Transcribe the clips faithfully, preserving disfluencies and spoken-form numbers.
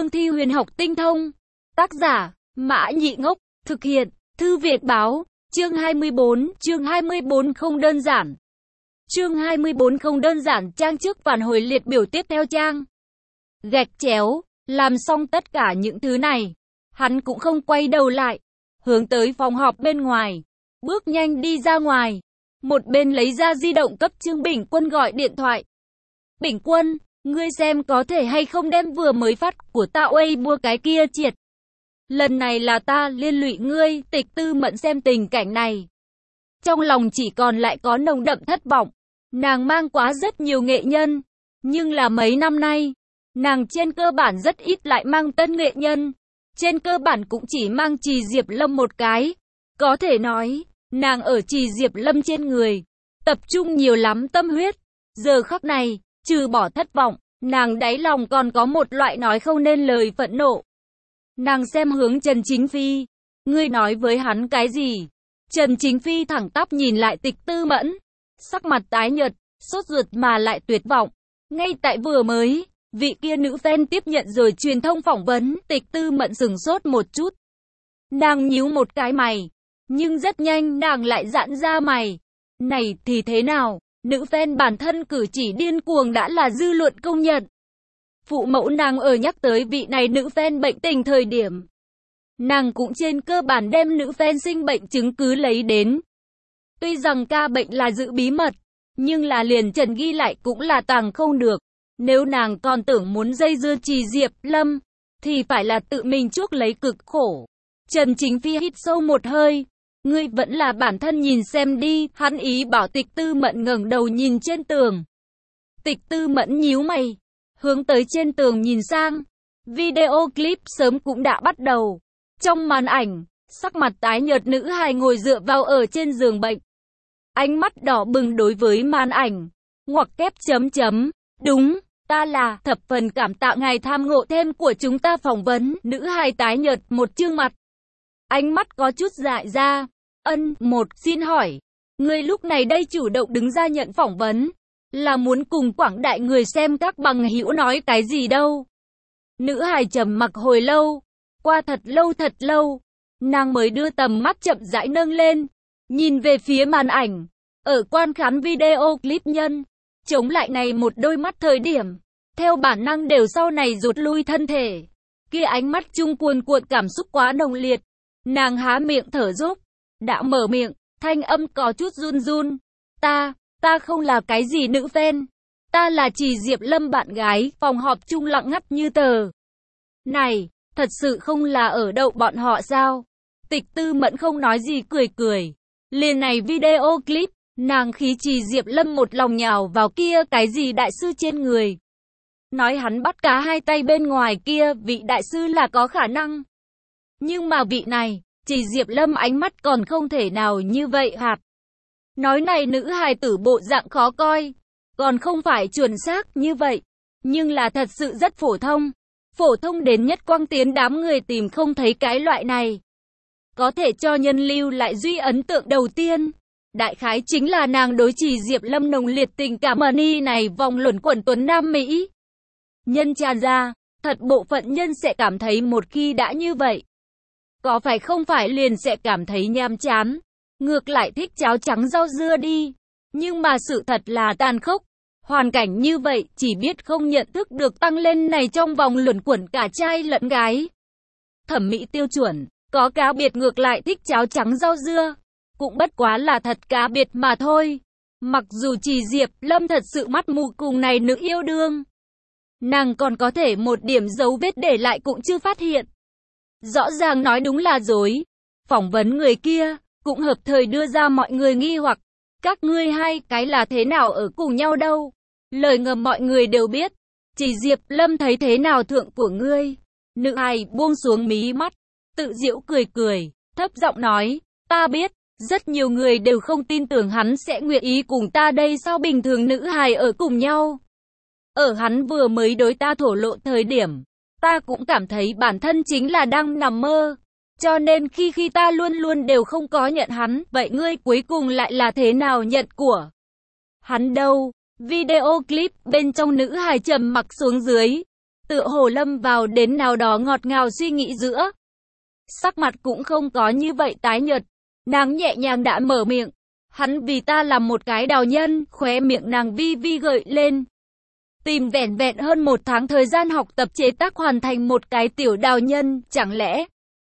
cương thi huyền học tinh thông. Tác giả, Mã Nhị Ngốc, thực hiện, Thư Việt Báo, chương hai mươi bốn, chương hai mươi bốn không đơn giản. Chương hai mươi bốn không đơn giản, trang trước phản hồi liệt biểu tiếp theo trang. Gạch chéo, làm xong tất cả những thứ này, hắn cũng không quay đầu lại, hướng tới phòng họp bên ngoài, bước nhanh đi ra ngoài, một bên lấy ra di động cấp Trương Bình Quân gọi điện thoại. Bình Quân, ngươi xem có thể hay không đem vừa mới phát của ta Weibo cái kia triệt. Lần này là ta liên lụy ngươi. Tịch Tư Mẫn xem tình cảnh này, trong lòng chỉ còn lại có nồng đậm thất vọng. Nàng mang quá rất nhiều nghệ nhân, nhưng là mấy năm nay, nàng trên cơ bản rất ít lại mang tân nghệ nhân. Trên cơ bản cũng chỉ mang Trì Diệp Lâm một cái. Có thể nói, nàng ở Trì Diệp Lâm trên người, tập trung nhiều lắm tâm huyết. Giờ khắc này, trừ bỏ thất vọng, nàng đáy lòng còn có một loại nói không nên lời phẫn nộ. Nàng xem hướng Trần Chính Phi. Ngươi nói với hắn cái gì? Trần Chính Phi thẳng tắp nhìn lại Tịch Tư Mẫn, sắc mặt tái nhợt, sốt ruột mà lại tuyệt vọng. Ngay tại vừa mới, vị kia nữ fan tiếp nhận rồi truyền thông phỏng vấn. Tịch Tư Mẫn sừng sốt một chút. Nàng nhíu một cái mày, nhưng rất nhanh nàng lại giãn ra mày. Này thì thế nào? Nữ fan bản thân cử chỉ điên cuồng đã là dư luận công nhận. Phụ mẫu nàng ở nhắc tới vị này nữ fan bệnh tình thời điểm, nàng cũng trên cơ bản đem nữ fan sinh bệnh chứng cứ lấy đến. Tuy rằng ca bệnh là giữ bí mật, nhưng là liền trần ghi lại cũng là tàng không được. Nếu nàng còn tưởng muốn dây dưa Trì Diệp Lâm, thì phải là tự mình chuốc lấy cực khổ. Trần Chính Phi hít sâu một hơi. Ngươi vẫn là bản thân nhìn xem đi. Hắn ý bảo Tịch Tư Mẫn ngẩng đầu nhìn trên tường. Tịch Tư Mẫn nhíu mày, hướng tới trên tường nhìn sang. Video clip sớm cũng đã bắt đầu. Trong màn ảnh, sắc mặt tái nhợt nữ hài ngồi dựa vào ở trên giường bệnh, ánh mắt đỏ bừng đối với màn ảnh, ngoặc kép chấm chấm. Đúng, ta là thập phần cảm tạ ngài tham ngộ thêm của chúng ta phỏng vấn. Nữ hài tái nhợt một trương mặt, ánh mắt có chút dại ra. Ân, một, xin hỏi, ngươi lúc này đây chủ động đứng ra nhận phỏng vấn, là muốn cùng quảng đại người xem các bằng hữu nói cái gì đâu? Nữ hài trầm mặc hồi lâu, qua thật lâu thật lâu, nàng mới đưa tầm mắt chậm rãi nâng lên, nhìn về phía màn ảnh. Ở quan khán video clip nhân, chống lại này một đôi mắt thời điểm, theo bản năng đều sau này rụt lui thân thể. Kia ánh mắt chung cuồn cuộn cảm xúc quá nồng liệt. Nàng há miệng thở dốc, đã mở miệng, thanh âm có chút run run. Ta, ta không là cái gì nữ fan. Ta là Trì Diệp Lâm bạn gái. Phòng họp chung lặng ngắt như tờ. Này, thật sự không là ở đậu bọn họ sao? Tịch Tư Mẫn không nói gì cười cười. Liền này video clip, nàng khí Trì Diệp Lâm một lòng nhào vào kia cái gì đại sư trên người. Nói hắn bắt cá hai tay bên ngoài kia vị đại sư là có khả năng. Nhưng mà vị này, Trì Diệp Lâm ánh mắt còn không thể nào như vậy hạt. Nói này nữ hài tử bộ dạng khó coi, còn không phải chuẩn xác như vậy, nhưng là thật sự rất phổ thông. Phổ thông đến nhất quang tiến đám người tìm không thấy cái loại này. Có thể cho nhân lưu lại duy ấn tượng đầu tiên. Đại khái chính là nàng đối Trì Diệp Lâm nồng liệt tình cảm money này vòng luẩn quẩn tuấn Nam Mỹ. Nhân tràn ra, thật bộ phận nhân sẽ cảm thấy một khi đã như vậy, có phải không phải liền sẽ cảm thấy nhàm chán, ngược lại thích cháo trắng rau dưa đi. Nhưng mà sự thật là tàn khốc. Hoàn cảnh như vậy chỉ biết không nhận thức được tăng lên này trong vòng luẩn quẩn cả trai lẫn gái. Thẩm mỹ tiêu chuẩn, có cá biệt ngược lại thích cháo trắng rau dưa, cũng bất quá là thật cá biệt mà thôi. Mặc dù Trì Diệp Lâm thật sự mắt mù cùng này nữ yêu đương, nàng còn có thể một điểm dấu vết để lại cũng chưa phát hiện. Rõ ràng nói đúng là dối. Phỏng vấn người kia, cũng hợp thời đưa ra mọi người nghi hoặc. Các ngươi hai cái là thế nào ở cùng nhau đâu? Lời ngầm mọi người đều biết. Trì Diệp Lâm thấy thế nào thượng của ngươi? Nữ hài buông xuống mí mắt, tự giễu cười cười, thấp giọng nói, ta biết, rất nhiều người đều không tin tưởng hắn sẽ nguyện ý cùng ta đây sao bình thường nữ hài ở cùng nhau. Ở hắn vừa mới đối ta thổ lộ thời điểm, ta cũng cảm thấy bản thân chính là đang nằm mơ. Cho nên khi khi ta luôn luôn đều không có nhận hắn, vậy ngươi cuối cùng lại là thế nào nhận của hắn đâu? Video clip bên trong nữ hài trầm mặc xuống dưới, tựa hồ lâm vào đến nào đó ngọt ngào suy nghĩ giữa. Sắc mặt cũng không có như vậy tái nhợt, nàng nhẹ nhàng đã mở miệng. Hắn vì ta làm một cái đào nhân, khóe miệng nàng vi vi gợi lên. Tìm vẻn vẹn hơn một tháng thời gian học tập chế tác hoàn thành một cái tiểu đào nhân, chẳng lẽ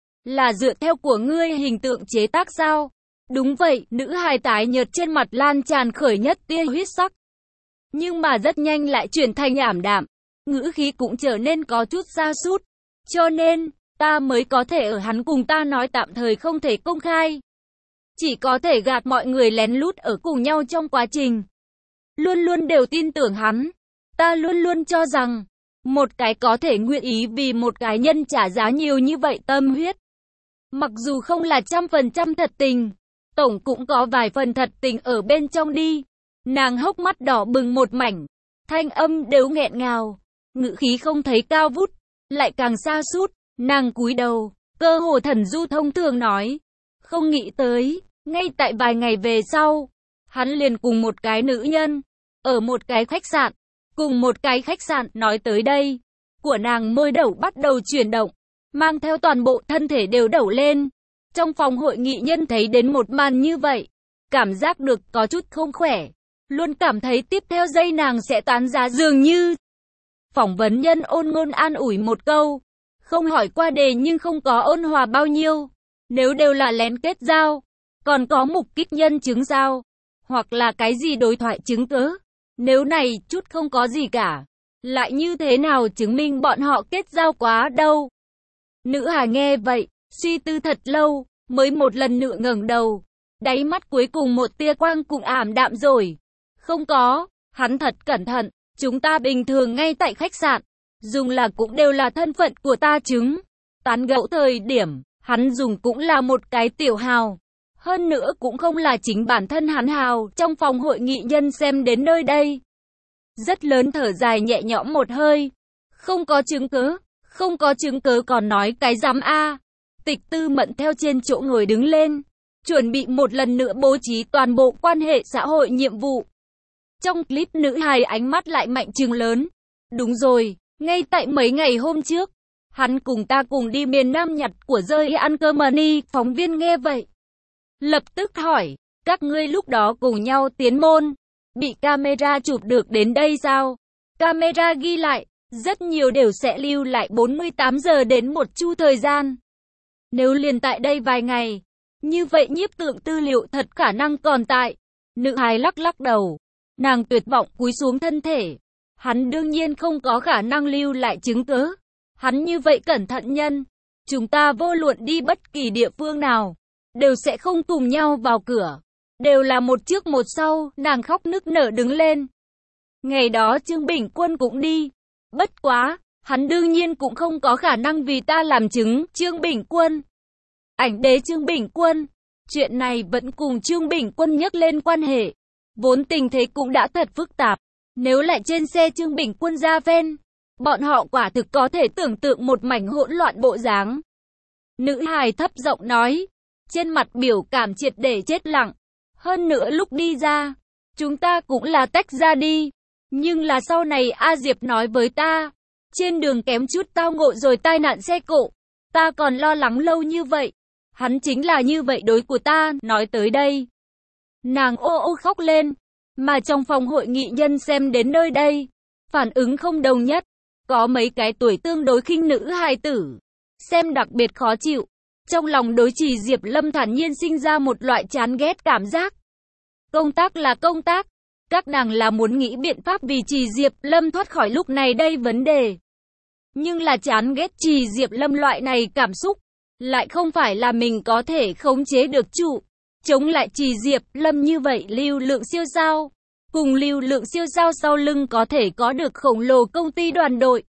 là dựa theo của ngươi hình tượng chế tác sao? Đúng vậy, nữ hài tái nhợt trên mặt lan tràn khởi nhất tia huyết sắc. Nhưng mà rất nhanh lại chuyển thành ảm đạm, ngữ khí cũng trở nên có chút sa sút. Cho nên, ta mới có thể ở hắn cùng ta nói tạm thời không thể công khai. Chỉ có thể gạt mọi người lén lút ở cùng nhau trong quá trình. Luôn luôn đều tin tưởng hắn. Ta luôn luôn cho rằng, một cái có thể nguyện ý vì một cái nhân trả giá nhiều như vậy tâm huyết. Mặc dù không là trăm phần trăm thật tình, tổng cũng có vài phần thật tình ở bên trong đi. Nàng hốc mắt đỏ bừng một mảnh, thanh âm đều nghẹn ngào, ngữ khí không thấy cao vút, lại càng xa sút. Nàng cúi đầu, cơ hồ thần du thông thường nói, không nghĩ tới, ngay tại vài ngày về sau, hắn liền cùng một cái nữ nhân, ở một cái khách sạn, cùng một cái khách sạn. Nói tới đây, của nàng môi đẩu bắt đầu chuyển động, mang theo toàn bộ thân thể đều đẩu lên. Trong phòng hội nghị nhân thấy đến một màn như vậy, cảm giác được có chút không khỏe, luôn cảm thấy tiếp theo giây nàng sẽ tán giá dường như. Phỏng vấn nhân ôn ngôn an ủi một câu, không hỏi qua đề nhưng không có ôn hòa bao nhiêu. Nếu đều là lén kết giao, còn có mục kích nhân chứng sao? Hoặc là cái gì đối thoại chứng cứ? Nếu này chút không có gì cả, lại như thế nào chứng minh bọn họ kết giao quá đâu? Nữ hài nghe vậy, suy tư thật lâu, mới một lần nữa ngẩng đầu. Đáy mắt cuối cùng một tia quang cũng ảm đạm rồi. Không có, hắn thật cẩn thận, chúng ta bình thường ngay tại khách sạn, dùng là cũng đều là thân phận của ta chứng. Tán gẫu thời điểm, hắn dùng cũng là một cái tiểu hào. Hơn nữa cũng không là chính bản thân hắn hào. Trong phòng hội nghị nhân xem đến nơi đây, rất lớn thở dài nhẹ nhõm một hơi. Không có chứng cứ, không có chứng cứ còn nói cái dám a. Tịch Tư Mẫn theo trên chỗ ngồi đứng lên, chuẩn bị một lần nữa bố trí toàn bộ quan hệ xã hội nhiệm vụ. Trong clip nữ hài ánh mắt lại mạnh trừng lớn. Đúng rồi, ngay tại mấy ngày hôm trước, hắn cùng ta cùng đi miền Nam nhặt của rơi ăn cơm money. Phóng viên nghe vậy, lập tức hỏi, các ngươi lúc đó cùng nhau tiến môn, bị camera chụp được đến đây sao? Camera ghi lại, rất nhiều đều sẽ lưu lại bốn mươi tám giờ đến một chu thời gian. Nếu liền tại đây vài ngày, như vậy nhiếp tượng tư liệu thật khả năng còn tại. Nữ hài lắc lắc đầu, nàng tuyệt vọng cúi xuống thân thể. Hắn đương nhiên không có khả năng lưu lại chứng cứ. Hắn như vậy cẩn thận nhân, chúng ta vô luận đi bất kỳ địa phương nào, đều sẽ không cùng nhau vào cửa. Đều là một trước một sau. Nàng khóc nức nở đứng lên. Ngày đó Trương Bình Quân cũng đi. Bất quá, hắn đương nhiên cũng không có khả năng vì ta làm chứng. Trương Bình Quân, ảnh đế Trương Bình Quân, chuyện này vẫn cùng Trương Bình Quân nhắc lên quan hệ. Vốn tình thế cũng đã thật phức tạp. Nếu lại trên xe Trương Bình Quân ra ven, bọn họ quả thực có thể tưởng tượng một mảnh hỗn loạn bộ dáng. Nữ hài thấp giọng nói, trên mặt biểu cảm triệt để chết lặng. Hơn nữa lúc đi ra, chúng ta cũng là tách ra đi. Nhưng là sau này A Diệp nói với ta, trên đường kém chút tao ngộ rồi tai nạn xe cộ. Ta còn lo lắng lâu như vậy. Hắn chính là như vậy đối của ta. Nói tới đây, nàng ô ô khóc lên. Mà trong phòng hội nghị nhân xem đến nơi đây, phản ứng không đồng nhất. Có mấy cái tuổi tương đối khinh nữ hài tử, xem đặc biệt khó chịu. Trong lòng đối Trì Diệp Lâm thản nhiên sinh ra một loại chán ghét cảm giác. Công tác là công tác, các nàng là muốn nghĩ biện pháp vì Trì Diệp Lâm thoát khỏi lúc này đây vấn đề. Nhưng là chán ghét Trì Diệp Lâm loại này cảm xúc, lại không phải là mình có thể khống chế được chủ. Chống lại Trì Diệp Lâm như vậy lưu lượng siêu sao, cùng lưu lượng siêu sao sau lưng có thể có được khổng lồ công ty đoàn đội.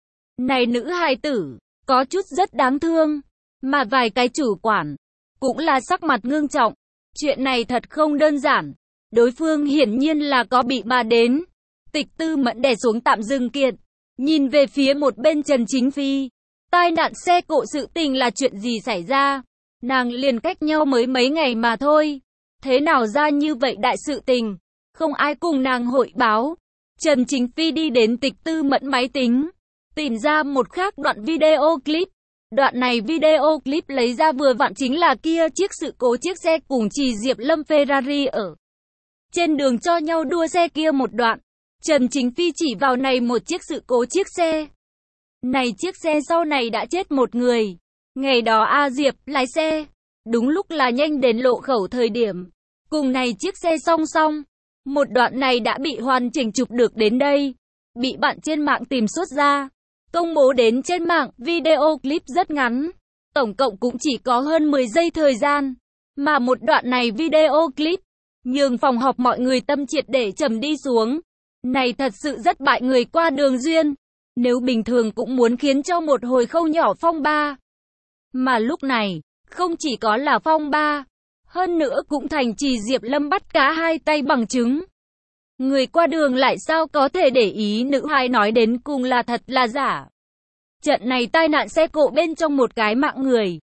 Này nữ hài tử, có chút rất đáng thương, mà vài cái chủ quản, cũng là sắc mặt ngưng trọng. Chuyện này thật không đơn giản, đối phương hiển nhiên là có bị bà đến. Tịch Tư Mẫn đè xuống tạm dừng kiện, nhìn về phía một bên Trần Chính Phi. Tai nạn xe cộ sự tình là chuyện gì xảy ra? Nàng liền cách nhau mới mấy ngày mà thôi. Thế nào ra như vậy đại sự tình? Không ai cùng nàng hội báo. Trần Chính Phi đi đến Tịch Tư Mẫn máy tính, tìm ra một khác đoạn video clip. Đoạn này video clip lấy ra vừa vặn chính là kia chiếc sự cố chiếc xe cùng Trì Diệp Lâm Ferrari ở trên đường cho nhau đua xe kia một đoạn. Trần Chính Phi chỉ vào này một chiếc sự cố chiếc xe. Này chiếc xe sau này đã chết một người. Ngày đó A Diệp lái xe, đúng lúc là nhanh đến lộ khẩu thời điểm. Cùng này chiếc xe song song. Một đoạn này đã bị hoàn chỉnh chụp được đến đây. Bị bạn trên mạng tìm xuất ra. Công bố đến trên mạng, video clip rất ngắn. Tổng cộng cũng chỉ có hơn mười giây thời gian. Mà một đoạn này video clip, nhường phòng họp mọi người tâm triệt để trầm đi xuống. Này thật sự rất bại người qua đường duyên. Nếu bình thường cũng muốn khiến cho một hồi khâu nhỏ phong ba. Mà lúc này, không chỉ có là phong ba, hơn nữa cũng thành Trì Diệp Lâm bắt cá hai tay bằng chứng. Người qua đường lại sao có thể để ý nữ hai nói đến cùng là thật là giả. Trận này tai nạn xe cộ bên trong một cái mạng người.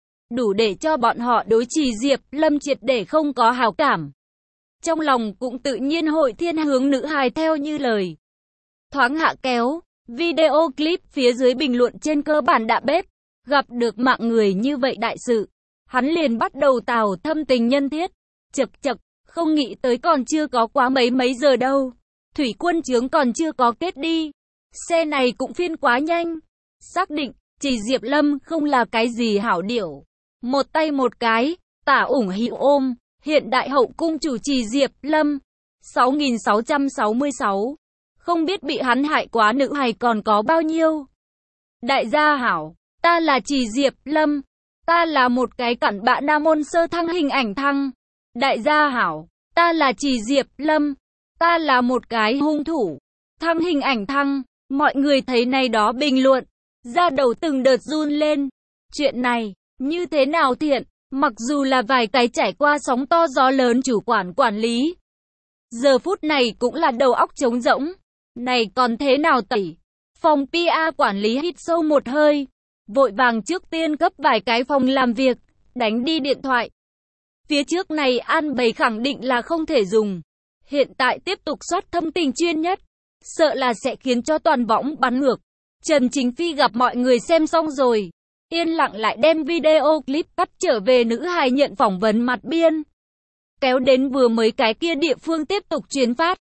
Đủ để cho bọn họ đối Trì Diệp Lâm triệt để không có hảo cảm. Trong lòng cũng tự nhiên hội thiên hướng nữ hài theo như lời. Thoáng hạ kéo, video clip phía dưới bình luận trên cơ bản đã bếp. Gặp được mạng người như vậy đại sự. Hắn liền bắt đầu tào thâm tình nhân thiết. Chật chật, không nghĩ tới còn chưa có quá mấy mấy giờ đâu. Thủy quân chướng còn chưa có kết đi. Xe này cũng phiên quá nhanh. Xác định, Trì Diệp Lâm không là cái gì hảo điểu. Một tay một cái, tả ủng hiệu ôm. Hiện đại hậu cung chủ Trì Diệp Lâm. sáu nghìn sáu trăm sáu mươi sáu. Không biết bị hắn hại quá nữ hay còn có bao nhiêu. Đại gia hảo, ta là Trì Diệp Lâm. Ta là một cái cặn bã nam môn sơ thăng hình ảnh thăng. Đại gia hảo, ta là Trì Diệp Lâm. Ta là một cái hung thủ. Thăng hình ảnh thăng. Mọi người thấy này đó bình luận. Da đầu từng đợt run lên. Chuyện này, như thế nào thiện? Mặc dù là vài cái trải qua sóng to gió lớn chủ quản quản lý. Giờ phút này cũng là đầu óc trống rỗng. Này còn thế nào tẩy? Phòng pê e quản lý hít sâu một hơi. Vội vàng trước tiên cấp vài cái phòng làm việc. Đánh đi điện thoại. Phía trước này an bày khẳng định là không thể dùng. Hiện tại tiếp tục soát thông tin chuyên nhất. Sợ là sẽ khiến cho toàn võng bắn ngược. Trần Chính Phi gặp mọi người xem xong rồi. Yên lặng lại đem video clip cắt trở về nữ hài nhận phỏng vấn mặt biên. Kéo đến vừa mới cái kia địa phương tiếp tục truyền phát.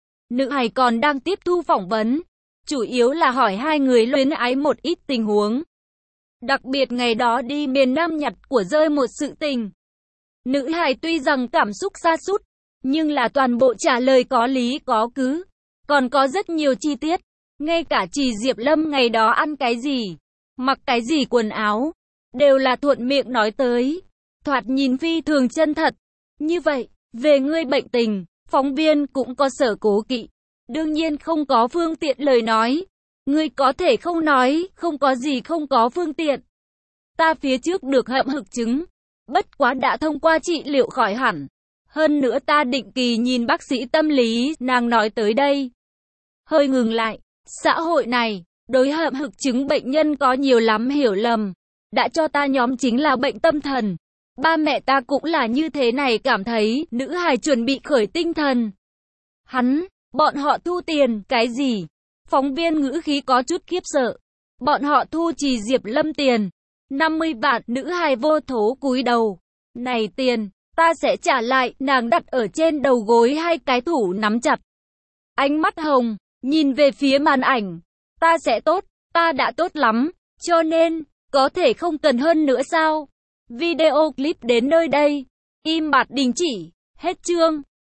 Nữ hài còn đang tiếp thu phỏng vấn. Chủ yếu là hỏi hai người luyến ái một ít tình huống. Đặc biệt ngày đó đi miền Nam nhặt của rơi một sự tình. Nữ hài tuy rằng cảm xúc sa sút, nhưng là toàn bộ trả lời có lý có cứ. Còn có rất nhiều chi tiết. Ngay cả Trì Diệp Lâm ngày đó ăn cái gì, mặc cái gì quần áo, đều là thuận miệng nói tới. Thoạt nhìn phi thường chân thật. Như vậy, về ngươi bệnh tình, phóng viên cũng có sở cố kỵ. Đương nhiên không có phương tiện lời nói. Ngươi có thể không nói, không có gì không có phương tiện. Ta phía trước được hậm hực chứng. Bất quá đã thông qua trị liệu khỏi hẳn. Hơn nữa ta định kỳ nhìn bác sĩ tâm lý, nàng nói tới đây. Hơi ngừng lại. Xã hội này, đối hậm hực chứng bệnh nhân có nhiều lắm hiểu lầm. Đã cho ta nhóm chính là bệnh tâm thần. Ba mẹ ta cũng là như thế này cảm thấy, nữ hài chuẩn bị khởi tinh thần. Hắn, bọn họ thu tiền, cái gì? Phóng viên ngữ khí có chút khiếp sợ. Bọn họ thu Trì Diệp Lâm tiền. năm mươi vạn, nữ hài vô thố cúi đầu. Này tiền, ta sẽ trả lại, nàng đặt ở trên đầu gối hai cái thủ nắm chặt. Ánh mắt hồng, nhìn về phía màn ảnh. Ta sẽ tốt, ta đã tốt lắm, cho nên, có thể không cần hơn nữa sao? Video clip đến nơi đây. Im bặt đình chỉ, hết chương.